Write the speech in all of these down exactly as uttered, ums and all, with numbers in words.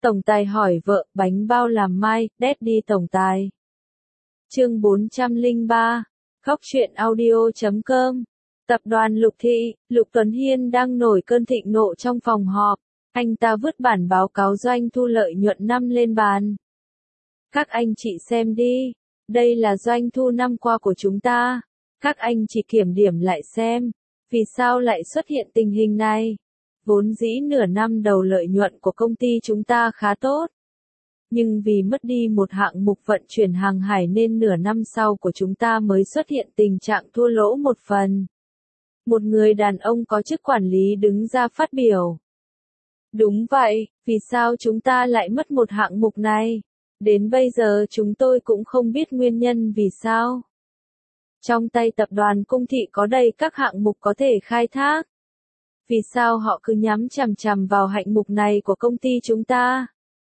Tổng tài hỏi vợ, bánh bao làm mai, Daddy tổng tài. Chương bốn trăm lẻ ba, Khóc chuyện audio chấm com. Tập đoàn Lục Thị, Lục Tuấn Hiên đang nổi cơn thịnh nộ trong phòng họp. Anh ta vứt bản báo cáo doanh thu lợi nhuận năm lên bàn. Các anh chị xem đi, đây là doanh thu năm qua của chúng ta. Các anh chị kiểm điểm lại xem, vì sao lại xuất hiện tình hình này. Vốn dĩ nửa năm đầu lợi nhuận của công ty chúng ta khá tốt. Nhưng vì mất đi một hạng mục vận chuyển hàng hải nên nửa năm sau của chúng ta mới xuất hiện tình trạng thua lỗ một phần. Một người đàn ông có chức quản lý đứng ra phát biểu. Đúng vậy, vì sao chúng ta lại mất một hạng mục này? Đến bây giờ chúng tôi cũng không biết nguyên nhân vì sao. Trong tay tập đoàn Cung Thị có đầy các hạng mục có thể khai thác. Vì sao họ cứ nhắm chằm chằm vào hạng mục này của công ty chúng ta?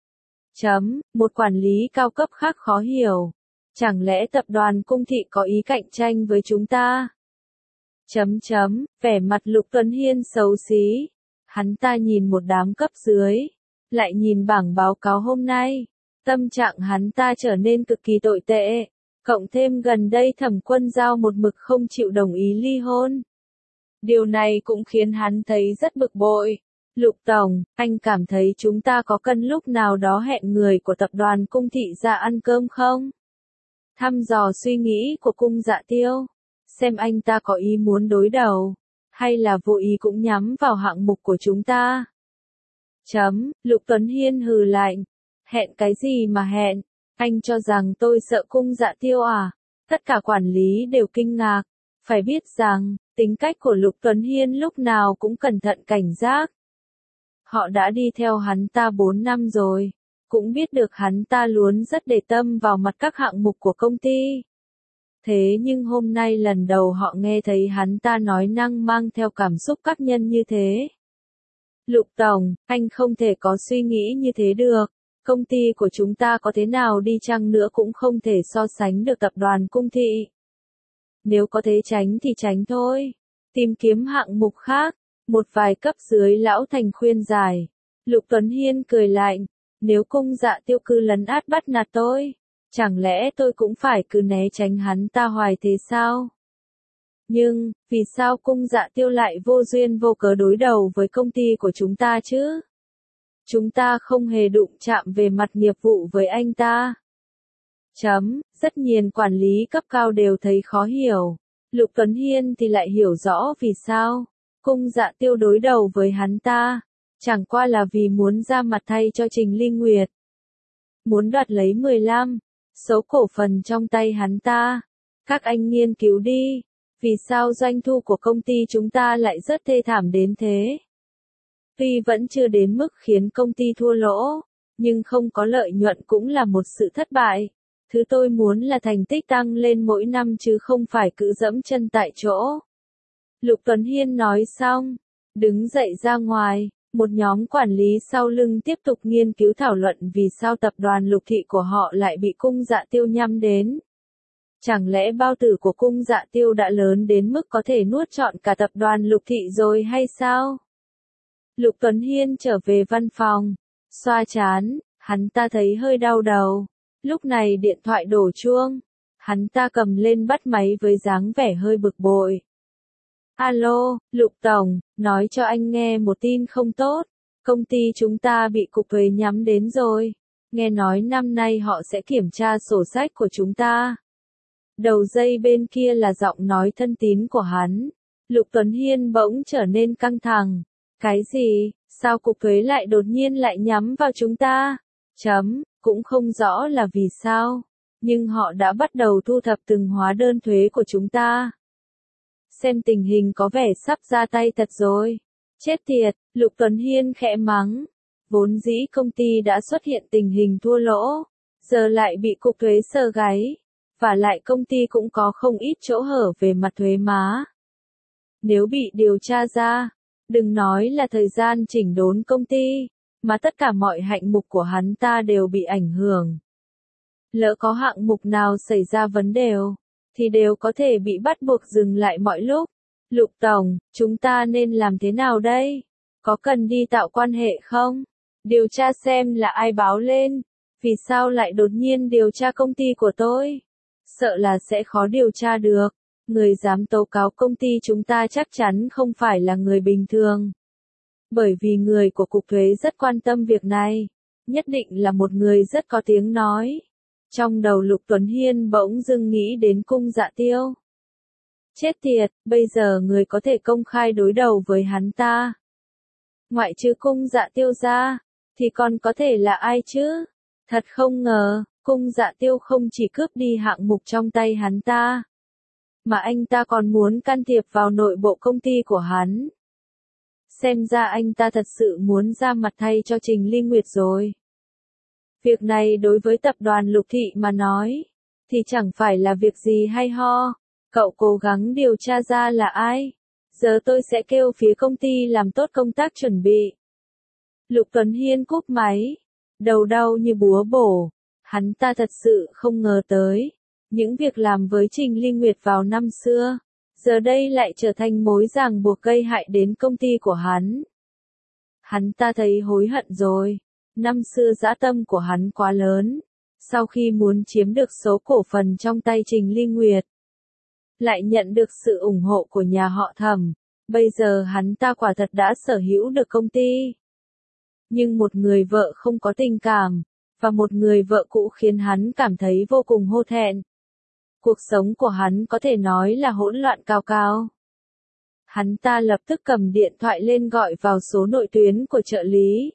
Chấm, một quản lý cao cấp khác khó hiểu. Chẳng lẽ tập đoàn Cung Thị có ý cạnh tranh với chúng ta? Chấm chấm, vẻ mặt Lục Tuấn Hiên xấu xí. Hắn ta nhìn một đám cấp dưới, lại nhìn bảng báo cáo hôm nay. Tâm trạng hắn ta trở nên cực kỳ tồi tệ. Cộng thêm gần đây Thẩm Quân Giao một mực không chịu đồng ý ly hôn. Điều này cũng khiến hắn thấy rất bực bội. Lục Tổng, anh cảm thấy chúng ta có cần lúc nào đó hẹn người của tập đoàn Cung Thị ra ăn cơm không? Thăm dò suy nghĩ của Cung Dạ Tiêu. Xem anh ta có ý muốn đối đầu, hay là vô ý cũng nhắm vào hạng mục của chúng ta. Chấm, Lục Tuấn Hiên hừ lạnh. Hẹn cái gì mà hẹn? Anh cho rằng tôi sợ Cung Dạ Tiêu à? Tất cả quản lý đều kinh ngạc. Phải biết rằng, tính cách của Lục Tuấn Hiên lúc nào cũng cẩn thận cảnh giác. Họ đã đi theo hắn ta bốn năm rồi, cũng biết được hắn ta luôn rất để tâm vào mặt các hạng mục của công ty. Thế nhưng hôm nay lần đầu họ nghe thấy hắn ta nói năng mang theo cảm xúc các nhân như thế. Lục Tổng, anh không thể có suy nghĩ như thế được. Công ty của chúng ta có thế nào đi chăng nữa cũng không thể so sánh được tập đoàn Cung Thị. Nếu có thể tránh thì tránh thôi. Tìm kiếm hạng mục khác. Một vài cấp dưới lão thành khuyên giải. Lục Tuấn Hiên cười lạnh. Nếu Cung Dạ Tiêu cứ lấn át bắt nạt tôi, chẳng lẽ tôi cũng phải cứ né tránh hắn ta hoài thế sao? Nhưng, vì sao Cung Dạ Tiêu lại vô duyên vô cớ đối đầu với công ty của chúng ta chứ? Chúng ta không hề đụng chạm về mặt nghiệp vụ với anh ta. Chấm, rất nhiều quản lý cấp cao đều thấy khó hiểu. Lục Tuấn Hiên thì lại hiểu rõ vì sao Cung Dạ Tiêu đối đầu với hắn ta. Chẳng qua là vì muốn ra mặt thay cho Trình Ly Nguyệt. Muốn đoạt lấy mười lăm số cổ phần trong tay hắn ta. Các anh nghiên cứu đi. Vì sao doanh thu của công ty chúng ta lại rất thê thảm đến thế? Tuy vẫn chưa đến mức khiến công ty thua lỗ, nhưng không có lợi nhuận cũng là một sự thất bại. Thứ tôi muốn là thành tích tăng lên mỗi năm chứ không phải cứ dẫm chân tại chỗ. Lục Tuấn Hiên nói xong, đứng dậy ra ngoài, một nhóm quản lý sau lưng tiếp tục nghiên cứu thảo luận vì sao tập đoàn Lục Thị của họ lại bị Cung Dạ Tiêu nhắm đến. Chẳng lẽ bao tử của Cung Dạ Tiêu đã lớn đến mức có thể nuốt trọn cả tập đoàn Lục Thị rồi hay sao? Lục Tuấn Hiên trở về văn phòng, xoa trán, hắn ta thấy hơi đau đầu. Lúc này điện thoại đổ chuông, hắn ta cầm lên bắt máy với dáng vẻ hơi bực bội. Alo, Lục Tổng, nói cho anh nghe một tin không tốt. Công ty chúng ta bị cục thuế nhắm đến rồi. Nghe nói năm nay họ sẽ kiểm tra sổ sách của chúng ta. Đầu dây bên kia là giọng nói thân tín của hắn. Lục Tuấn Hiên bỗng trở nên căng thẳng. Cái gì? Sao cục thuế lại đột nhiên lại nhắm vào chúng ta? Chấm, cũng không rõ là vì sao. Nhưng họ đã bắt đầu thu thập từng hóa đơn thuế của chúng ta. Xem tình hình có vẻ sắp ra tay thật rồi. Chết tiệt, Lục Tuấn Hiên khẽ mắng. Vốn dĩ công ty đã xuất hiện tình hình thua lỗ, giờ lại bị cục thuế sờ gáy. Và lại công ty cũng có không ít chỗ hở về mặt thuế má. Nếu bị điều tra ra, đừng nói là thời gian chỉnh đốn công ty, mà tất cả mọi hạng mục của hắn ta đều bị ảnh hưởng. Lỡ có hạng mục nào xảy ra vấn đề, thì đều có thể bị bắt buộc dừng lại mọi lúc. Lục Tổng, chúng ta nên làm thế nào đây? Có cần đi tạo quan hệ không? Điều tra xem là ai báo lên. Vì sao lại đột nhiên điều tra công ty của tôi? Sợ là sẽ khó điều tra được. Người dám tố cáo công ty chúng ta chắc chắn không phải là người bình thường. Bởi vì người của Cục Thuế rất quan tâm việc này. Nhất định là một người rất có tiếng nói. Trong đầu Lục Tuấn Hiên bỗng dưng nghĩ đến Cung Dạ Tiêu. Chết tiệt, bây giờ người có thể công khai đối đầu với hắn ta. Ngoại trừ Cung Dạ Tiêu ra, thì còn có thể là ai chứ? Thật không ngờ, Cung Dạ Tiêu không chỉ cướp đi hạng mục trong tay hắn ta, mà anh ta còn muốn can thiệp vào nội bộ công ty của hắn. Xem ra anh ta thật sự muốn ra mặt thay cho Trình Ly Nguyệt rồi. Việc này đối với tập đoàn Lục Thị mà nói, thì chẳng phải là việc gì hay ho. Cậu cố gắng điều tra ra là ai. Giờ tôi sẽ kêu phía công ty làm tốt công tác chuẩn bị. Lục Tuấn Hiên cúp máy. Đầu đau như búa bổ. Hắn ta thật sự không ngờ tới. Những việc làm với Trình Ly Nguyệt vào năm xưa, giờ đây lại trở thành mối ràng buộc gây hại đến công ty của hắn. Hắn ta thấy hối hận rồi. Năm xưa dã tâm của hắn quá lớn. Sau khi muốn chiếm được số cổ phần trong tay Trình Ly Nguyệt, lại nhận được sự ủng hộ của nhà họ Thẩm. Bây giờ hắn ta quả thật đã sở hữu được công ty. Nhưng một người vợ không có tình cảm, và một người vợ cũ khiến hắn cảm thấy vô cùng hổ thẹn. Cuộc sống của hắn có thể nói là hỗn loạn cao cao. Hắn ta lập tức cầm điện thoại lên gọi vào số nội tuyến của trợ lý.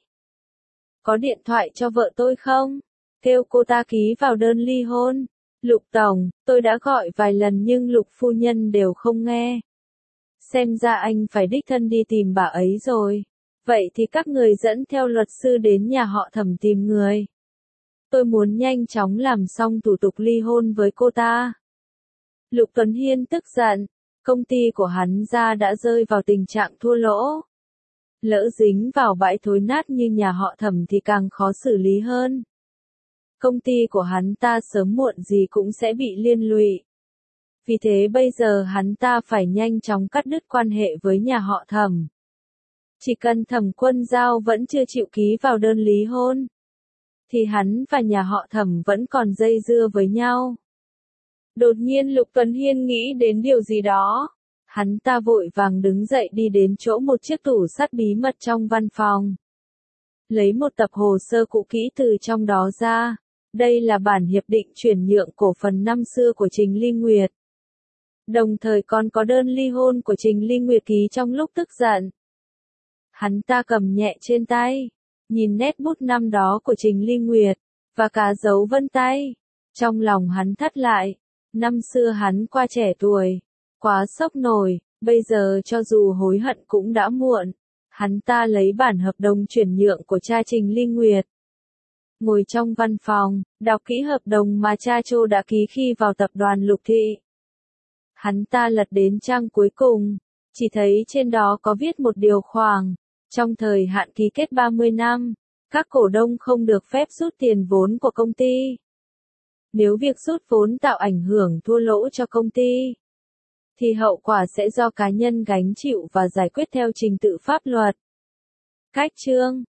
Có điện thoại cho vợ tôi không? Kêu cô ta ký vào đơn ly hôn. Lục Tổng, tôi đã gọi vài lần nhưng Lục phu nhân đều không nghe. Xem ra anh phải đích thân đi tìm bà ấy rồi. Vậy thì các người dẫn theo luật sư đến nhà họ Thẩm tìm người. Tôi muốn nhanh chóng làm xong thủ tục ly hôn với cô ta. Lục Tuấn Hiên tức giận. Công ty của hắn ra đã rơi vào tình trạng thua lỗ. Lỡ dính vào bãi thối nát như nhà họ Thẩm thì càng khó xử lý hơn. Công ty của hắn ta sớm muộn gì cũng sẽ bị liên lụy. Vì thế bây giờ hắn ta phải nhanh chóng cắt đứt quan hệ với nhà họ Thẩm. Chỉ cần Thẩm Quân Giao vẫn chưa chịu ký vào đơn lý hôn, thì hắn và nhà họ Thẩm vẫn còn dây dưa với nhau. Đột nhiên Lục Tuấn Hiên nghĩ đến điều gì đó. Hắn ta vội vàng đứng dậy đi đến chỗ một chiếc tủ sắt bí mật trong văn phòng. Lấy một tập hồ sơ cũ kỹ từ trong đó ra. Đây là bản hiệp định chuyển nhượng cổ phần năm xưa của Trình Ly Nguyệt. Đồng thời còn có đơn ly hôn của Trình Ly Nguyệt ký trong lúc tức giận. Hắn ta cầm nhẹ trên tay, nhìn nét bút năm đó của Trình Ly Nguyệt, và cả dấu vân tay. Trong lòng hắn thắt lại, năm xưa hắn qua trẻ tuổi, quá sốc nổi, bây giờ cho dù hối hận cũng đã muộn. Hắn ta lấy bản hợp đồng chuyển nhượng của cha Trình Ly Nguyệt. Ngồi trong văn phòng, đọc kỹ hợp đồng mà cha Trô đã ký khi vào tập đoàn Lục Thị. Hắn ta lật đến trang cuối cùng, chỉ thấy trên đó có viết một điều khoản. Trong thời hạn ký kết ba mươi năm, các cổ đông không được phép rút tiền vốn của công ty. Nếu việc rút vốn tạo ảnh hưởng thua lỗ cho công ty, thì hậu quả sẽ do cá nhân gánh chịu và giải quyết theo trình tự pháp luật. Cách chương